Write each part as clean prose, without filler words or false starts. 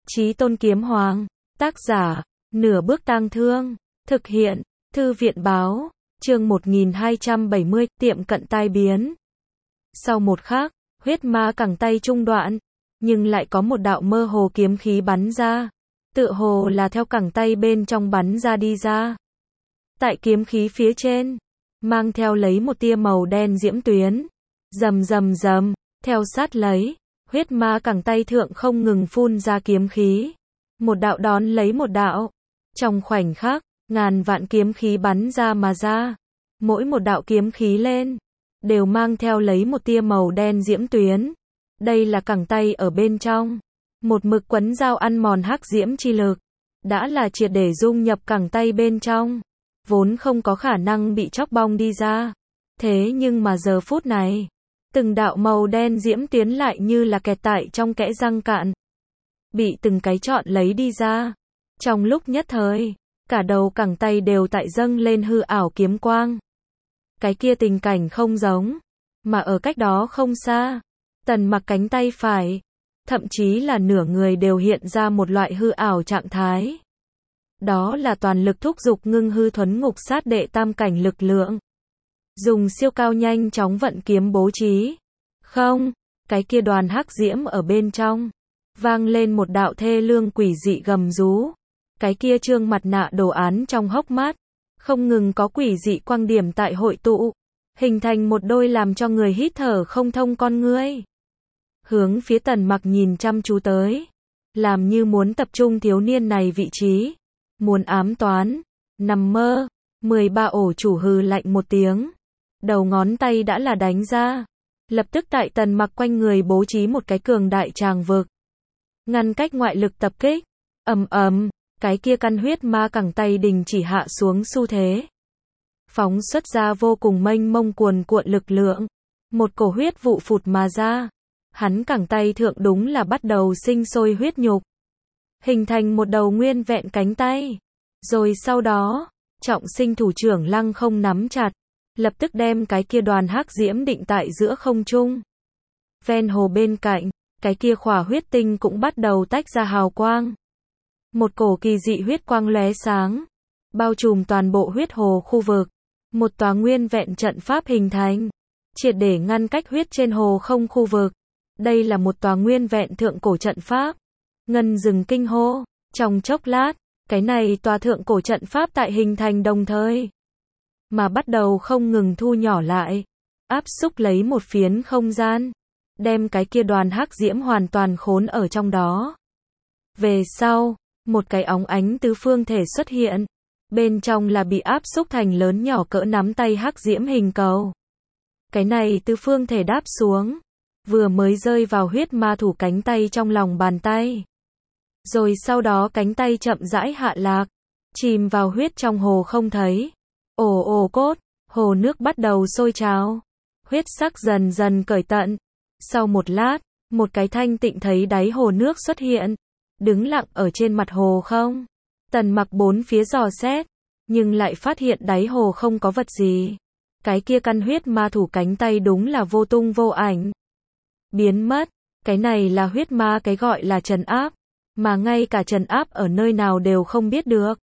Chí Tôn Kiếm Hoàng, tác giả, Nửa Bước Tang Thương, thực hiện, Thư viện báo, chương 1270, tiệm cận tai biến. Sau một khắc, huyết ma cẳng tay trung đoạn, nhưng lại có một đạo mơ hồ kiếm khí bắn ra, tựa hồ là theo cẳng tay bên trong bắn ra đi ra. Tại kiếm khí phía trên, mang theo lấy một tia màu đen diễm tuyến, rầm rầm rầm, theo sát lấy, huyết ma cẳng tay thượng không ngừng phun ra kiếm khí, một đạo đón lấy một đạo. Trong khoảnh khắc, ngàn vạn kiếm khí bắn ra mà ra, mỗi một đạo kiếm khí lên, đều mang theo lấy một tia màu đen diễm tuyến. Đây là cẳng tay ở bên trong, một mực quấn dao ăn mòn hắc diễm chi lực, đã là triệt để dung nhập cẳng tay bên trong, vốn không có khả năng bị chóc bong đi ra. Thế nhưng mà giờ phút này, từng đạo màu đen diễm tuyến lại như là kẹt tại trong kẽ răng cạn, bị từng cái chọn lấy đi ra. Trong lúc nhất thời, cả đầu cẳng tay đều tại dâng lên hư ảo kiếm quang. Cái kia tình cảnh không giống, mà ở cách đó không xa, Tần Mặc cánh tay phải, thậm chí là nửa người đều hiện ra một loại hư ảo trạng thái. Đó là toàn lực thúc dục ngưng hư thuấn ngục sát đệ tam cảnh lực lượng. Dùng siêu cao nhanh chóng vận kiếm bố trí. Không, cái kia đoàn hắc diễm ở bên trong, vang lên một đạo thê lương quỷ dị gầm rú. Cái kia trương mặt nạ đồ án trong hốc mắt, không ngừng có quỷ dị quang điểm tại hội tụ, hình thành một đôi làm cho người hít thở không thông con ngươi. Hướng phía Tần Mặc nhìn chăm chú tới, làm như muốn tập trung thiếu niên này vị trí, muốn ám toán, nằm mơ. 13 ổ chủ hừ lạnh một tiếng, đầu ngón tay đã là đánh ra, lập tức tại Tần Mặc quanh người bố trí một cái cường đại tràng vực, ngăn cách ngoại lực tập kích. Ầm ầm, cái kia căn huyết ma cẳng tay đình chỉ hạ xuống xu thế, phóng xuất ra vô cùng mênh mông cuồn cuộn lực lượng, một cổ huyết vụ phụt mà ra. Hắn cẳng tay thượng đúng là bắt đầu sinh sôi huyết nhục, hình thành một đầu nguyên vẹn cánh tay. Rồi sau đó, trọng sinh thủ trưởng lăng không nắm chặt, lập tức đem cái kia đoàn hắc diễm định tại giữa không trung. Ven hồ bên cạnh, cái kia khỏa huyết tinh cũng bắt đầu tách ra hào quang. Một cổ kỳ dị huyết quang lóe sáng, bao trùm toàn bộ huyết hồ khu vực. Một tòa nguyên vẹn trận pháp hình thành, triệt để ngăn cách huyết trên hồ không khu vực. Đây là một tòa nguyên vẹn thượng cổ trận pháp. Ngân dừng kinh hô, trong chốc lát, cái này tòa thượng cổ trận pháp tại hình thành đồng thời, mà bắt đầu không ngừng thu nhỏ lại, áp xúc lấy một phiến không gian, đem cái kia đoàn hắc diễm hoàn toàn khốn ở trong đó. Về sau, một cái óng ánh tứ phương thể xuất hiện, bên trong là bị áp xúc thành lớn nhỏ cỡ nắm tay hắc diễm hình cầu. Cái này tứ phương thể đáp xuống, vừa mới rơi vào huyết ma thủ cánh tay trong lòng bàn tay. Rồi sau đó cánh tay chậm rãi hạ lạc, chìm vào huyết trong hồ không thấy. Ồ ồ cốt, hồ nước bắt đầu sôi trào, huyết sắc dần dần cởi tận. Sau một lát, một cái thanh tịnh thấy đáy hồ nước xuất hiện, đứng lặng ở trên mặt hồ không. Tần Mặc bốn phía dò xét, nhưng lại phát hiện đáy hồ không có vật gì. Cái kia căn huyết ma thủ cánh tay đúng là vô tung vô ảnh, biến mất. Cái này là huyết ma cái gọi là trấn áp, mà ngay cả trấn áp ở nơi nào đều không biết được.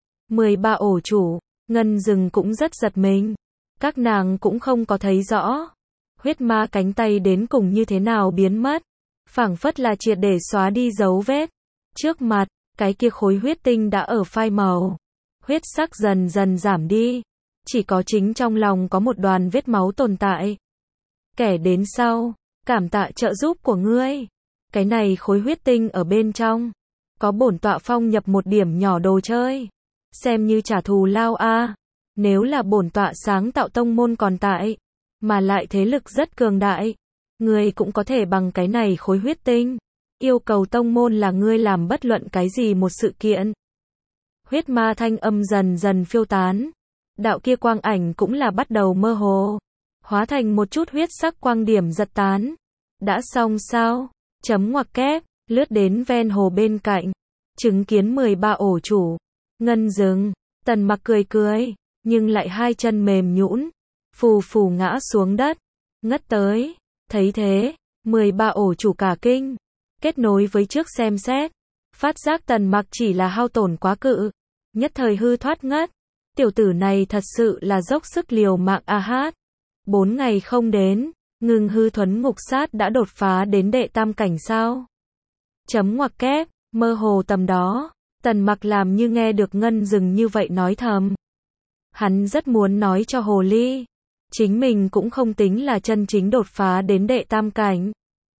13 ổ chủ, Ngân Dừng cũng rất giật mình. Các nàng cũng không có thấy rõ huyết ma cánh tay đến cùng như thế nào biến mất, phảng phất là triệt để xóa đi dấu vết. Trước mặt, cái kia khối huyết tinh đã ở phai màu, huyết sắc dần dần giảm đi, chỉ có chính trong lòng có một đoàn vết máu tồn tại. Kẻ đến sau, cảm tạ trợ giúp của ngươi. Cái này khối huyết tinh ở bên trong, có bổn tọa phong nhập một điểm nhỏ đồ chơi, xem như trả thù lao a. Nếu là bổn tọa sáng tạo tông môn còn tại, mà lại thế lực rất cường đại, ngươi cũng có thể bằng cái này khối huyết tinh, yêu cầu tông môn là ngươi làm bất luận cái gì một sự kiện. Huyết ma thanh âm dần dần phiêu tán, đạo kia quang ảnh cũng là bắt đầu mơ hồ, hóa thành một chút huyết sắc quang điểm giật tán. Đã xong sao? Chấm ngoặc kép, lướt đến ven hồ bên cạnh, chứng kiến 13 ổ chủ, Ngân Dừng. Tần Mặc cười cười, nhưng lại hai chân mềm nhũn, phù phù ngã xuống đất, ngất tới. Thấy thế, 13 ổ chủ cả kinh, kết nối với trước xem xét, Phát giác Tần Mặc chỉ là hao tổn quá cự, nhất thời hư thoát ngất. Tiểu tử này thật sự là dốc sức liều mạng a hát. 4 ngày không đến, Ngưng Hư Thuấn Ngục Sát đã đột phá đến đệ tam cảnh sao? Chấm ngoặc kép, mơ hồ tầm đó, Tần Mặc làm như nghe được Ngân Dừng như vậy nói thầm. Hắn rất muốn nói cho hồ ly, chính mình cũng không tính là chân chính đột phá đến đệ tam cảnh.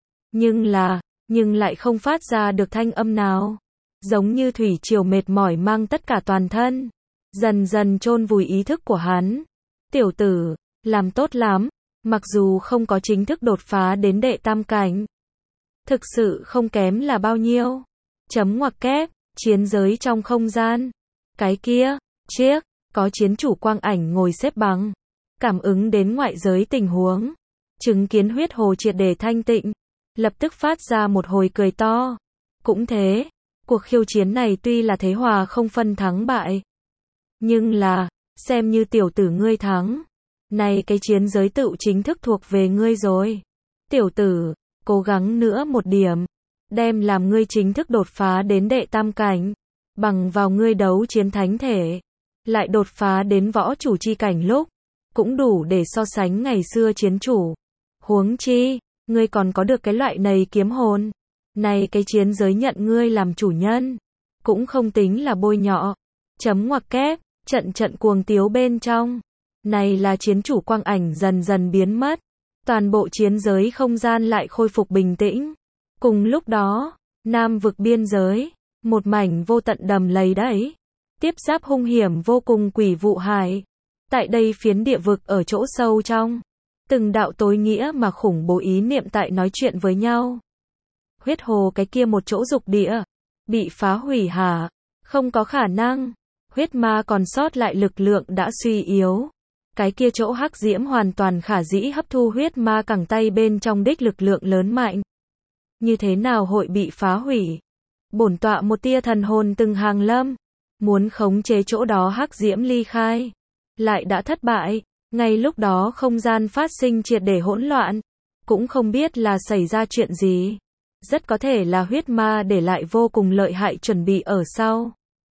Nhưng lại không phát ra được thanh âm nào. Giống như thủy triều mệt mỏi mang tất cả toàn thân, dần dần chôn vùi ý thức của hắn. Tiểu tử, làm tốt lắm, mặc dù không có chính thức đột phá đến đệ tam cảnh. Thực sự không kém là bao nhiêu. Chấm ngoặc kép, chiến giới trong không gian. Cái kia, chiếc, có chiến chủ quang ảnh ngồi xếp bằng. Cảm ứng đến ngoại giới tình huống. Chứng kiến huyết hồ triệt để thanh tịnh. Lập tức phát ra một hồi cười to. Cũng thế, cuộc khiêu chiến này tuy là thế hòa không phân thắng bại. Nhưng là, xem như tiểu tử ngươi thắng. Này cái chiến giới tự chính thức thuộc về ngươi rồi. Tiểu tử, cố gắng nữa một điểm. Đem làm ngươi chính thức đột phá đến đệ tam cảnh. Bằng vào ngươi đấu chiến thánh thể. Lại đột phá đến võ chủ chi cảnh lúc. Cũng đủ để so sánh ngày xưa chiến chủ. Huống chi, ngươi còn có được cái loại này kiếm hồn. Này cái chiến giới nhận ngươi làm chủ nhân. Cũng không tính là bôi nhọ. Chấm ngoặc kép, trận cuồng tiếu bên trong. Này là chiến chủ quang ảnh dần dần biến mất. Toàn bộ chiến giới không gian lại khôi phục bình tĩnh. Cùng lúc đó, Nam vực biên giới, một mảnh vô tận đầm lầy đấy. Tiếp giáp hung hiểm vô cùng quỷ vụ hải. Tại đây phiến địa vực ở chỗ sâu trong. Từng đạo tối nghĩa mà khủng bố ý niệm tại nói chuyện với nhau. Huyết hồ cái kia một chỗ dục địa. Bị phá hủy hả? Không có khả năng. Huyết ma còn sót lại lực lượng đã suy yếu. Cái kia chỗ hắc diễm hoàn toàn khả dĩ hấp thu huyết ma cẳng tay bên trong đích lực lượng lớn mạnh. Như thế nào hội bị phá hủy? Bổn tọa một tia thần hồn từng hàng lâm. Muốn khống chế chỗ đó hắc diễm ly khai. Lại đã thất bại. Ngay lúc đó không gian phát sinh triệt để hỗn loạn. Cũng không biết là xảy ra chuyện gì. Rất có thể là huyết ma để lại vô cùng lợi hại chuẩn bị ở sau.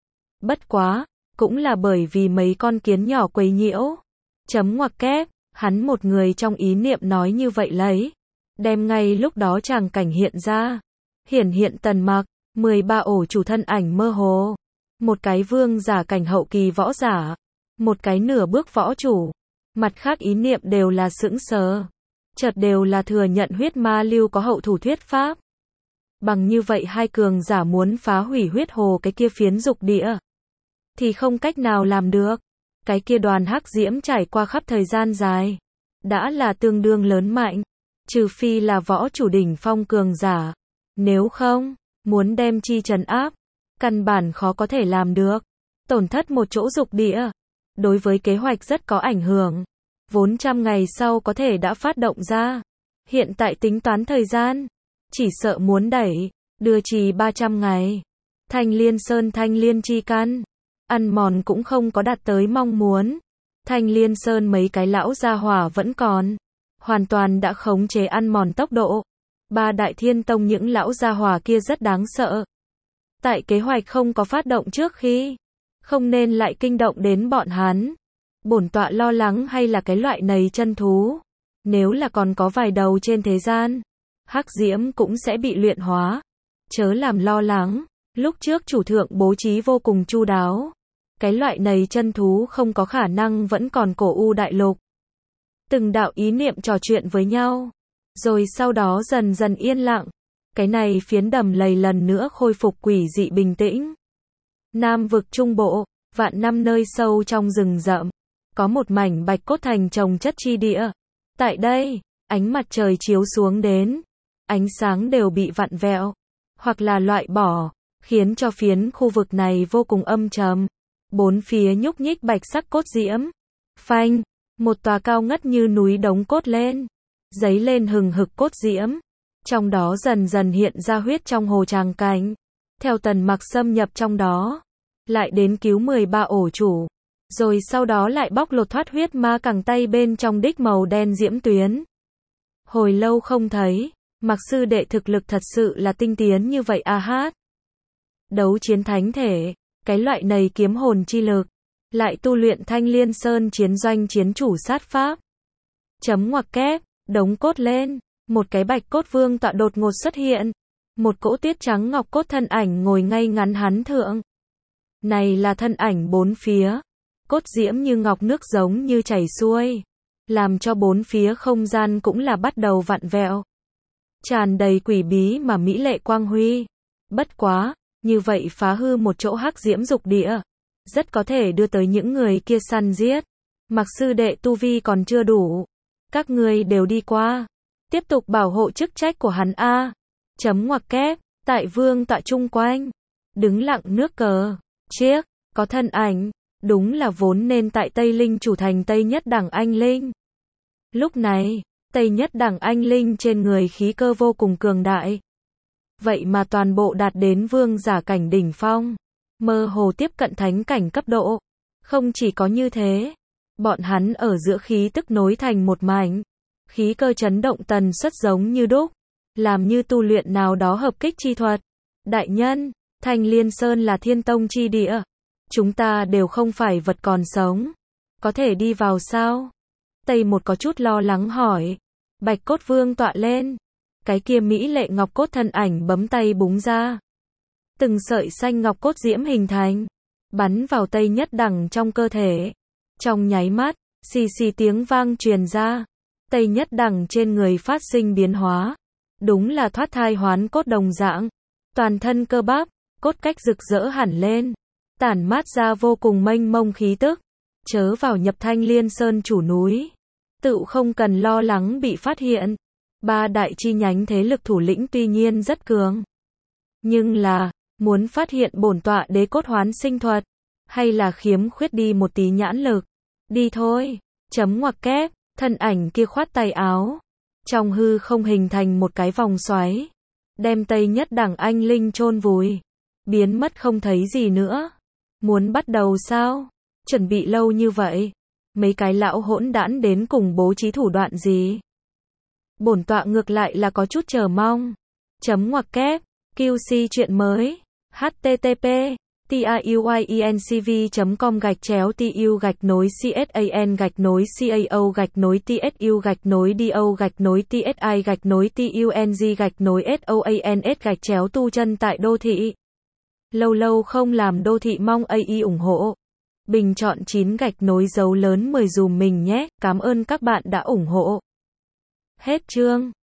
Bất quá, cũng là bởi vì mấy con kiến nhỏ quấy nhiễu. Chấm ngoặc kép, hắn một người trong ý niệm nói như vậy lấy. Đem ngay lúc đó tràng cảnh hiện ra. Hiện Tần Mặc, 13 ổ chủ thân ảnh mơ hồ. Một cái vương giả cảnh hậu kỳ võ giả. Một cái nửa bước võ chủ. Mặt khác ý niệm đều là sững sờ. Chợt đều là thừa nhận huyết ma lưu có hậu thủ thuyết pháp. Bằng như vậy hai cường giả muốn phá hủy huyết hồ cái kia phiến dục địa. Thì không cách nào làm được. Cái kia đoàn hắc diễm trải qua khắp thời gian dài. Đã là tương đương lớn mạnh. Trừ phi là võ chủ đỉnh phong cường giả. Nếu không, muốn đem chi trấn áp. Căn bản khó có thể làm được. Tổn thất một chỗ dục địa. Đối với kế hoạch rất có ảnh hưởng. Vốn 100 ngày sau có thể đã phát động ra. Hiện tại tính toán thời gian. Chỉ sợ muốn đẩy. Đưa trì 300 ngày. Thanh Liên Sơn Thanh Liên chi căn. Ăn mòn cũng không có đạt tới mong muốn. Thanh Liên Sơn mấy cái lão gia hỏa vẫn còn. Hoàn toàn đã khống chế ăn mòn tốc độ. Ba Đại Thiên Tông những lão gia hỏa kia rất đáng sợ. Tại kế hoạch không có phát động trước khi. Không nên lại kinh động đến bọn hắn. Bổn tọa lo lắng hay là cái loại này chân thú. Nếu là còn có vài đầu trên thế gian. Hắc diễm cũng sẽ bị luyện hóa. Chớ làm lo lắng. Lúc trước chủ thượng bố trí vô cùng chu đáo. Cái loại này chân thú không có khả năng vẫn còn cổ u đại lục. Từng đạo ý niệm trò chuyện với nhau. Rồi sau đó dần dần yên lặng. Cái này phiến đầm lầy lần nữa khôi phục quỷ dị bình tĩnh. Nam vực trung bộ, vạn năm nơi sâu trong rừng rậm. Có một mảnh bạch cốt thành trồng chất chi địa. Tại đây, ánh mặt trời chiếu xuống đến. Ánh sáng đều bị vặn vẹo. Hoặc là loại bỏ. Khiến cho phiến khu vực này vô cùng âm trầm. Bốn phía nhúc nhích bạch sắc cốt diễm. Phanh, một tòa cao ngất như núi đống cốt lên. Giấy lên hừng hực cốt diễm. Trong đó dần dần hiện ra huyết trong hồ tràng cảnh. Theo Tần Mặc xâm nhập trong đó. Lại đến cứu 13 ổ chủ. Rồi sau đó lại bóc lột thoát huyết ma cẳng tay bên trong đích màu đen diễm tuyến. Hồi lâu không thấy. Mặc sư đệ thực lực thật sự là tinh tiến như vậy a hát. đấu chiến thánh thể, cái loại này kiếm hồn chi lực, lại tu luyện Thanh Liên Sơn chiến doanh chiến chủ sát pháp. Chấm ngoặc kép, đống cốt lên, một cái bạch cốt vương tọa đột ngột xuất hiện, một cỗ tiết trắng ngọc cốt thân ảnh ngồi ngay ngắn hắn thượng. Này là thân ảnh bốn phía, cốt diễm như ngọc nước giống như chảy xuôi, làm cho bốn phía không gian cũng là bắt đầu vặn vẹo. Tràn đầy quỷ bí mà mỹ lệ quang huy. Bất quá, như vậy phá hư một chỗ hắc diễm dục địa, rất có thể đưa tới những người kia săn giết. Mặc sư đệ tu vi còn chưa đủ, các ngươi đều đi qua, tiếp tục bảo hộ chức trách của hắn a. Chấm ngoặc kép, tại vương tọa chung quanh, đứng lặng nước cờ, chiếc, có thân ảnh, đúng là vốn nên tại Tây Linh chủ thành Tây Nhất Đẳng Anh Linh. Lúc này, Tây Nhất Đẳng Anh Linh trên người khí cơ vô cùng cường đại. Vậy mà toàn bộ đạt đến vương giả cảnh đỉnh phong, mơ hồ tiếp cận thánh cảnh cấp độ. Không chỉ có như thế, bọn hắn ở giữa khí tức nối thành một mảnh, khí cơ chấn động tần suất giống như đúc, làm như tu luyện nào đó hợp kích chi thuật. Đại nhân, Thanh Liên Sơn là thiên tông chi địa, chúng ta đều không phải vật còn sống, có thể đi vào sao? Tây một có chút lo lắng hỏi. Bạch cốt vương tọa lên, cái kia mỹ lệ ngọc cốt thân ảnh bấm tay búng ra, từng sợi xanh ngọc cốt diễm hình thành, bắn vào Tây Nhất Đẳng trong cơ thể. Trong nháy mắt, xì xì tiếng vang truyền ra, Tây Nhất Đẳng trên người phát sinh biến hóa, đúng là thoát thai hoán cốt đồng dạng, toàn thân cơ bắp, cốt cách rực rỡ hẳn lên, tản mát ra vô cùng mênh mông khí tức. Chớ vào nhập Thanh Liên Sơn chủ núi, tự không cần lo lắng bị phát hiện. Ba đại chi nhánh thế lực thủ lĩnh tuy nhiên rất cường, nhưng là, muốn phát hiện bổn tọa đế cốt hoán sinh thuật, hay là khiếm khuyết đi một tí nhãn lực. Đi thôi, chấm ngoặc kép, thân ảnh kia khoát tay áo, trong hư không hình thành một cái vòng xoáy, đem Tây Nhất Đẳng Anh Linh chôn vùi, biến mất không thấy gì nữa. Muốn bắt đầu sao? Chuẩn bị lâu như vậy, mấy cái lão hỗn đản đến cùng bố trí thủ đoạn gì? Bổn tọa ngược lại là có chút chờ mong. Chấm ngoặc kép, QC chuyện mới, http tayuy.cv.com/tsu-tsu-tsuc-tung-tsi-tu chân tại đô thị. Lâu lâu không làm đô thị mong AI ủng hộ. Bình chọn 9 gạch nối dấu lớn 10 dùm mình nhé. Cảm ơn các bạn đã ủng hộ. Hết chương.